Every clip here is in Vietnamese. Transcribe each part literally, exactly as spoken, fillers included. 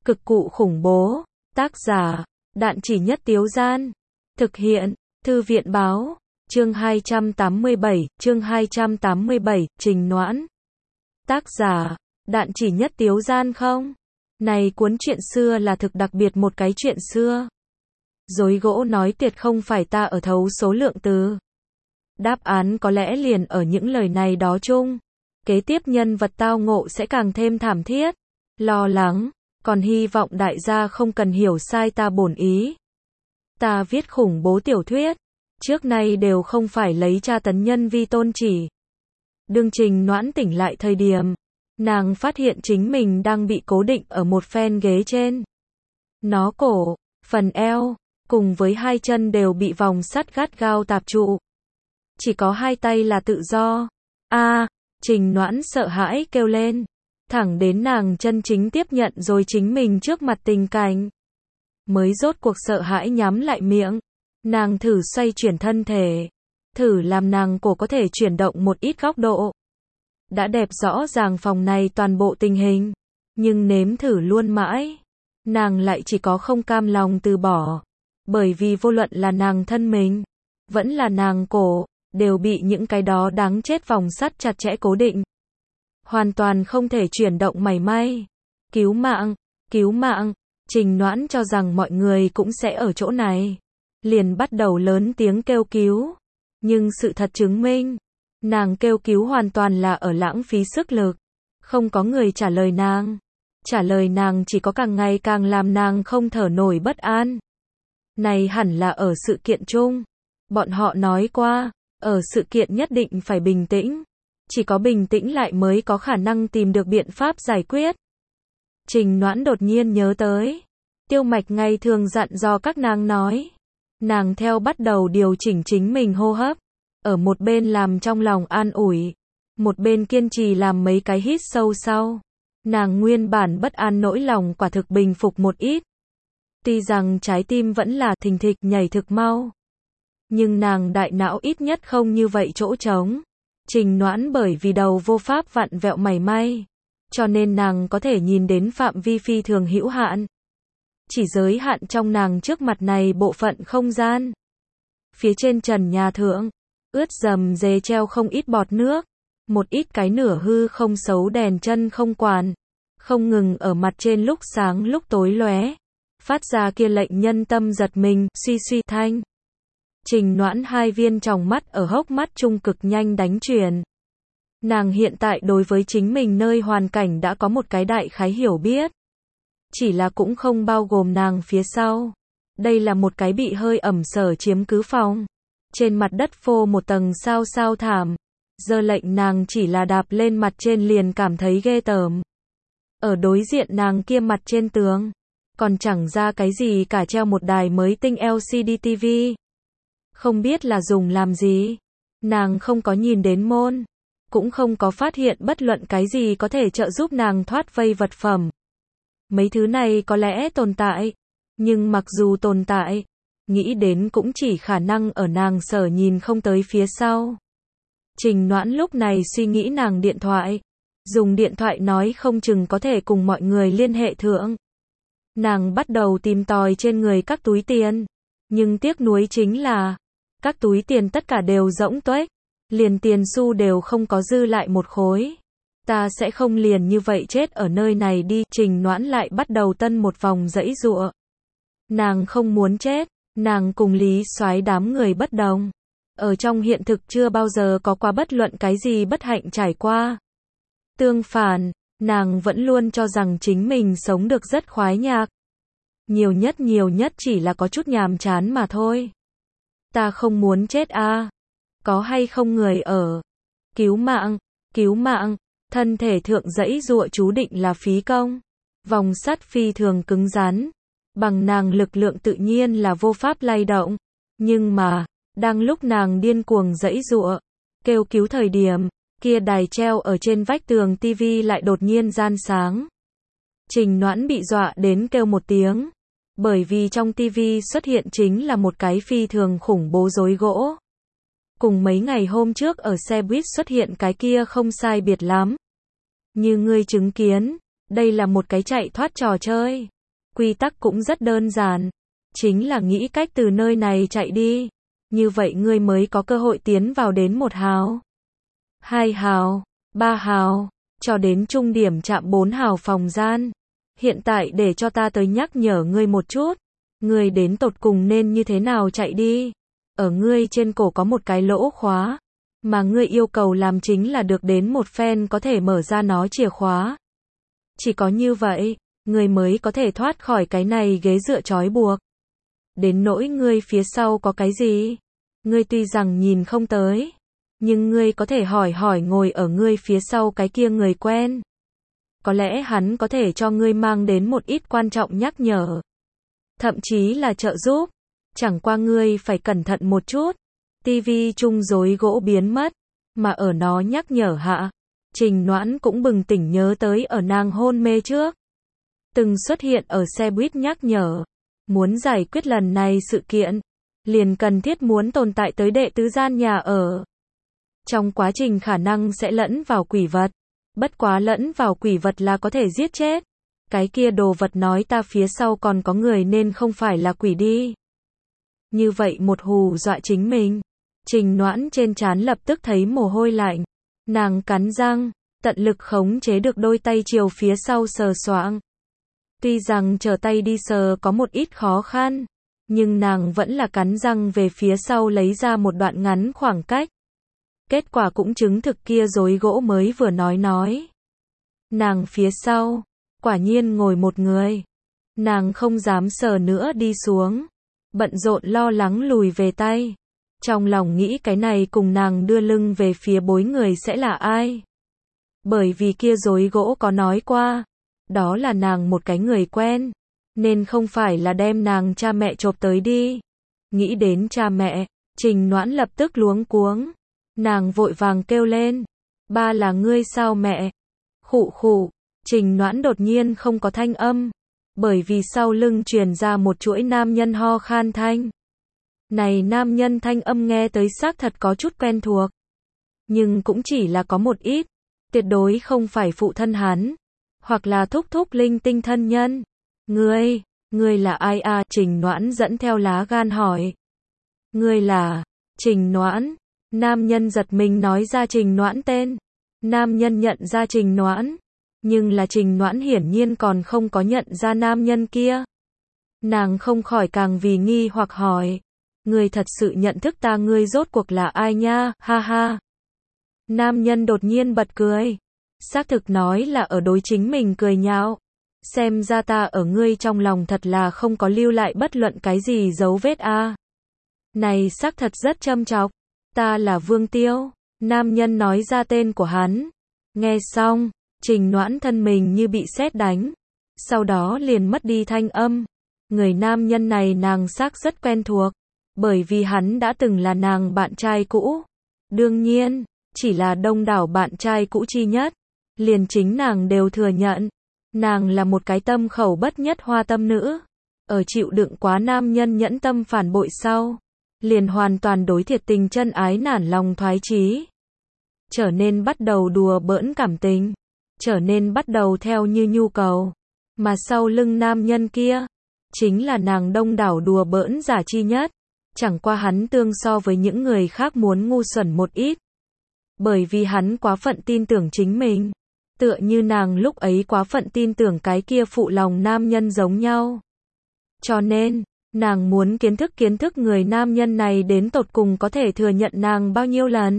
Cực cụ khủng bố. Tác giả, Đạn Chỉ Nhất Tiếu Gian. Thực hiện, Thư viện Báo. Chương hai trăm tám mươi bảy, chương hai trăm tám mươi bảy, Trình Noãn. Tác giả, Đạn Chỉ Nhất Tiếu Gian không? Này cuốn truyện xưa là thực đặc biệt một cái chuyện xưa. Dối gỗ nói tuyệt không phải ta ở thấu số lượng từ. Đáp án có lẽ liền ở những lời này đó chung. Kế tiếp nhân vật tao ngộ sẽ càng thêm thảm thiết. Lo lắng, còn hy vọng đại gia không cần hiểu sai ta bổn ý. Ta viết khủng bố tiểu thuyết, trước nay đều không phải lấy tra tấn nhân vi tôn chỉ. Đương Trình Noãn tỉnh lại thời điểm, nàng phát hiện chính mình đang bị cố định ở một phen ghế trên. Nó cổ, phần eo, cùng với hai chân đều bị vòng sắt gắt gao tạp trụ. Chỉ có hai tay là tự do. A, Trình Noãn sợ hãi kêu lên. Thẳng đến nàng chân chính tiếp nhận rồi chính mình trước mặt tình cảnh. Mới rốt cuộc sợ hãi nhắm lại miệng. Nàng thử xoay chuyển thân thể. Thử làm nàng cổ có thể chuyển động một ít góc độ. Đã đẹp rõ ràng phòng này toàn bộ tình hình. Nhưng nếm thử luôn mãi. Nàng lại chỉ có không cam lòng từ bỏ. Bởi vì vô luận là nàng thân mình, vẫn là nàng cổ, đều bị những cái đó đáng chết vòng sắt chặt chẽ cố định. Hoàn toàn không thể chuyển động mảy may. Cứu mạng, cứu mạng, Trình Noãn cho rằng mọi người cũng sẽ ở chỗ này. Liền bắt đầu lớn tiếng kêu cứu. Nhưng sự thật chứng minh, nàng kêu cứu hoàn toàn là ở lãng phí sức lực. Không có người trả lời nàng. Trả lời nàng chỉ có càng ngày càng làm nàng không thở nổi bất an. Này hẳn là ở sự kiện chung. Bọn họ nói qua, ở sự kiện nhất định phải bình tĩnh. Chỉ có bình tĩnh lại mới có khả năng tìm được biện pháp giải quyết. Trình Noãn đột nhiên nhớ tới. Tiêu Mạch ngày thường dặn dò các nàng nói. Nàng theo bắt đầu điều chỉnh chính mình hô hấp. Ở một bên làm trong lòng an ủi. Một bên kiên trì làm mấy cái hít sâu sau. Nàng nguyên bản bất an nỗi lòng quả thực bình phục một ít. Tuy rằng trái tim vẫn là thình thịch nhảy thực mau. Nhưng nàng đại não ít nhất không như vậy chỗ trống. Trình Noãn bởi vì đầu vô pháp vặn vẹo mảy may. Cho nên nàng có thể nhìn đến phạm vi phi thường hữu hạn. Chỉ giới hạn trong nàng trước mặt này bộ phận không gian. Phía trên trần nhà thượng, ướt dầm dề treo không ít bọt nước. Một ít cái nửa hư không xấu đèn chân không quản. Không ngừng ở mặt trên lúc sáng lúc tối lóe. Phát ra kia lệnh nhân tâm giật mình, suy suy thanh. Trình Noãn hai viên tròng mắt ở hốc mắt trung cực nhanh đánh chuyển. Nàng hiện tại đối với chính mình nơi hoàn cảnh đã có một cái đại khái hiểu biết. Chỉ là cũng không bao gồm nàng phía sau. Đây là một cái bị hơi ẩm sở chiếm cứ phòng. Trên mặt đất phô một tầng sao sao thảm. Giờ lệnh nàng chỉ là đạp lên mặt trên liền cảm thấy ghê tởm. Ở đối diện nàng kia mặt trên tường. Còn chẳng ra cái gì cả treo một đài mới tinh L C D T V. Không biết là dùng làm gì. Nàng không có nhìn đến môn. Cũng không có phát hiện bất luận cái gì có thể trợ giúp nàng thoát vây vật phẩm. Mấy thứ này có lẽ tồn tại. Nhưng mặc dù tồn tại, nghĩ đến cũng chỉ khả năng ở nàng sở nhìn không tới phía sau. Trình Noãn lúc này suy nghĩ nàng điện thoại. Dùng điện thoại nói không chừng có thể cùng mọi người liên hệ thượng. Nàng bắt đầu tìm tòi trên người các túi tiền. Nhưng tiếc nuối chính là, các túi tiền tất cả đều rỗng tuếch. Liền tiền xu đều không có dư lại một khối. Ta sẽ không liền như vậy chết ở nơi này đi. Trình Noãn lại bắt đầu tân một vòng giãy giụa. Nàng không muốn chết. Nàng cùng Lý Soái đám người bất đồng. Ở trong hiện thực chưa bao giờ có qua bất luận cái gì bất hạnh trải qua. Tương phản, nàng vẫn luôn cho rằng chính mình sống được rất khoái nhạc. Nhiều nhất nhiều nhất chỉ là có chút nhàm chán mà thôi. Ta không muốn chết a. À. Có hay không người ở? Cứu mạng, cứu mạng, thân thể thượng giãy giụa chú định là phí công. Vòng sắt phi thường cứng rắn. Bằng nàng lực lượng tự nhiên là vô pháp lay động. Nhưng mà, đang lúc nàng điên cuồng giãy giụa, kêu cứu thời điểm, kia đài treo ở trên vách tường ti vi lại đột nhiên gian sáng. Trình Noãn bị dọa đến kêu một tiếng. Bởi vì trong ti vi xuất hiện chính là một cái phi thường khủng bố rối gỗ. Cùng mấy ngày hôm trước ở xe buýt xuất hiện cái kia không sai biệt lắm. Như ngươi chứng kiến, đây là một cái chạy thoát trò chơi. Quy tắc cũng rất đơn giản. Chính là nghĩ cách từ nơi này chạy đi. Như vậy ngươi mới có cơ hội tiến vào đến một hào, hai hào, ba hào, cho đến trung điểm chạm bốn hào phòng gian. Hiện tại để cho ta tới nhắc nhở ngươi một chút. Ngươi đến tột cùng nên như thế nào chạy đi. Ở ngươi trên cổ có một cái lỗ khóa. Mà ngươi yêu cầu làm chính là được đến một phen có thể mở ra nó chìa khóa. Chỉ có như vậy, ngươi mới có thể thoát khỏi cái này ghế dựa trói buộc. Đến nỗi ngươi phía sau có cái gì? Ngươi tuy rằng nhìn không tới, nhưng ngươi có thể hỏi hỏi ngồi ở ngươi phía sau cái kia người quen. Có lẽ hắn có thể cho ngươi mang đến một ít quan trọng nhắc nhở. Thậm chí là trợ giúp. Chẳng qua ngươi phải cẩn thận một chút. Tivi chung rối gỗ biến mất, mà ở nó nhắc nhở hạ, Trình Noãn cũng bừng tỉnh nhớ tới ở nàng hôn mê trước. Từng xuất hiện ở xe buýt nhắc nhở. Muốn giải quyết lần này sự kiện, liền cần thiết muốn tồn tại tới đệ tứ gian nhà ở. Trong quá trình khả năng sẽ lẫn vào quỷ vật. Bất quá lẫn vào quỷ vật là có thể giết chết. Cái kia đồ vật nói ta phía sau còn có người nên không phải là quỷ đi. Như vậy một hù dọa chính mình. Trình Noãn trên trán lập tức thấy mồ hôi lạnh. Nàng cắn răng, tận lực khống chế được đôi tay chiều phía sau sờ soạng. Tuy rằng trở tay đi sờ có một ít khó khăn, nhưng nàng vẫn là cắn răng về phía sau lấy ra một đoạn ngắn khoảng cách. Kết quả cũng chứng thực kia rối gỗ mới vừa nói nói. Nàng phía sau, quả nhiên ngồi một người. Nàng không dám sờ nữa đi xuống. Bận rộn lo lắng lùi về tay. Trong lòng nghĩ cái này cùng nàng đưa lưng về phía bối người sẽ là ai. Bởi vì kia rối gỗ có nói qua. Đó là nàng một cái người quen. Nên không phải là đem nàng cha mẹ chộp tới đi. Nghĩ đến cha mẹ, Trình Noãn lập tức luống cuống. Nàng vội vàng kêu lên. Ba là ngươi sao mẹ? Khụ khụ. Trình Noãn đột nhiên không có thanh âm. Bởi vì sau lưng truyền ra một chuỗi nam nhân ho khan thanh. Này nam nhân thanh âm nghe tới xác thật có chút quen thuộc. Nhưng cũng chỉ là có một ít. Tuyệt đối không phải phụ thân hắn. Hoặc là thúc thúc linh tinh thân nhân. Ngươi, ngươi là ai à? Trình Noãn dẫn theo lá gan hỏi. Ngươi là Trình Noãn. Nam nhân giật mình nói ra Trình Noãn tên. Nam nhân nhận ra Trình Noãn. Nhưng là Trình Noãn hiển nhiên còn không có nhận ra nam nhân kia. Nàng không khỏi càng vì nghi hoặc hỏi. Ngươi thật sự nhận thức ta, ngươi rốt cuộc là ai nha, ha ha. Nam nhân đột nhiên bật cười. Xác thực nói là ở đối chính mình cười nhạo. Xem ra ta ở ngươi trong lòng thật là không có lưu lại bất luận cái gì dấu vết a. À. Này xác thật rất châm chọc. Ta là Vương Tiêu. Nam nhân nói ra tên của hắn. Nghe xong, Trình Noãn thân mình như bị sét đánh. Sau đó liền mất đi thanh âm. Người nam nhân này nàng xác rất quen thuộc. Bởi vì hắn đã từng là nàng bạn trai cũ. Đương nhiên, chỉ là đông đảo bạn trai cũ chi nhất. Liền chính nàng đều thừa nhận. Nàng là một cái tâm khẩu bất nhất hoa tâm nữ. Ở chịu đựng quá nam nhân nhẫn tâm phản bội sau. Liền hoàn toàn đối thiệt tình chân ái nản lòng thoái chí. Trở nên bắt đầu đùa bỡn cảm tình. Trở nên bắt đầu theo như nhu cầu. Mà sau lưng nam nhân kia. Chính là nàng đông đảo đùa bỡn giả chi nhất. Chẳng qua hắn tương so với những người khác muốn ngu xuẩn một ít. Bởi vì hắn quá phận tin tưởng chính mình. Tựa như nàng lúc ấy quá phận tin tưởng cái kia phụ lòng nam nhân giống nhau. Cho nên, nàng muốn kiến thức kiến thức người nam nhân này đến tột cùng có thể thừa nhận nàng bao nhiêu lần.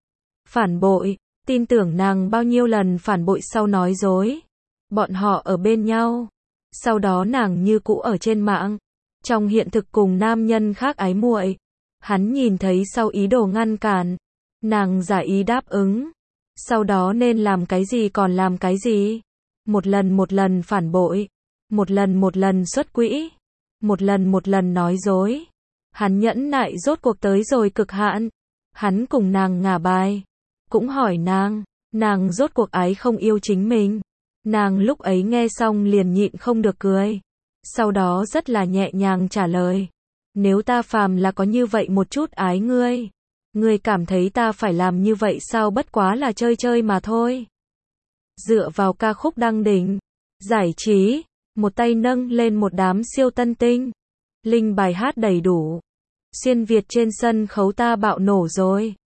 Phản bội, tin tưởng nàng bao nhiêu lần phản bội sau nói dối. Bọn họ ở bên nhau. Sau đó nàng như cũ ở trên mạng. Trong hiện thực cùng nam nhân khác ái muội. Hắn nhìn thấy sau ý đồ ngăn cản. Nàng giả ý đáp ứng. Sau đó nên làm cái gì còn làm cái gì. Một lần một lần phản bội. Một lần một lần xuất quỹ. Một lần một lần nói dối. Hắn nhẫn nại rốt cuộc tới rồi cực hạn. Hắn cùng nàng ngả bài. Cũng hỏi nàng. Nàng rốt cuộc ái không yêu chính mình. Nàng lúc ấy nghe xong liền nhịn không được cười. Sau đó rất là nhẹ nhàng trả lời. Nếu ta phàm là có như vậy một chút ái ngươi. Ngươi cảm thấy ta phải làm như vậy sao, bất quá là chơi chơi mà thôi. Dựa vào ca khúc đăng đỉnh. Giải trí. một tay nâng lên một đám siêu tân tinh. Linh bài hát đầy đủ. Xuyên Việt trên sân khấu ta bạo nổ rồi.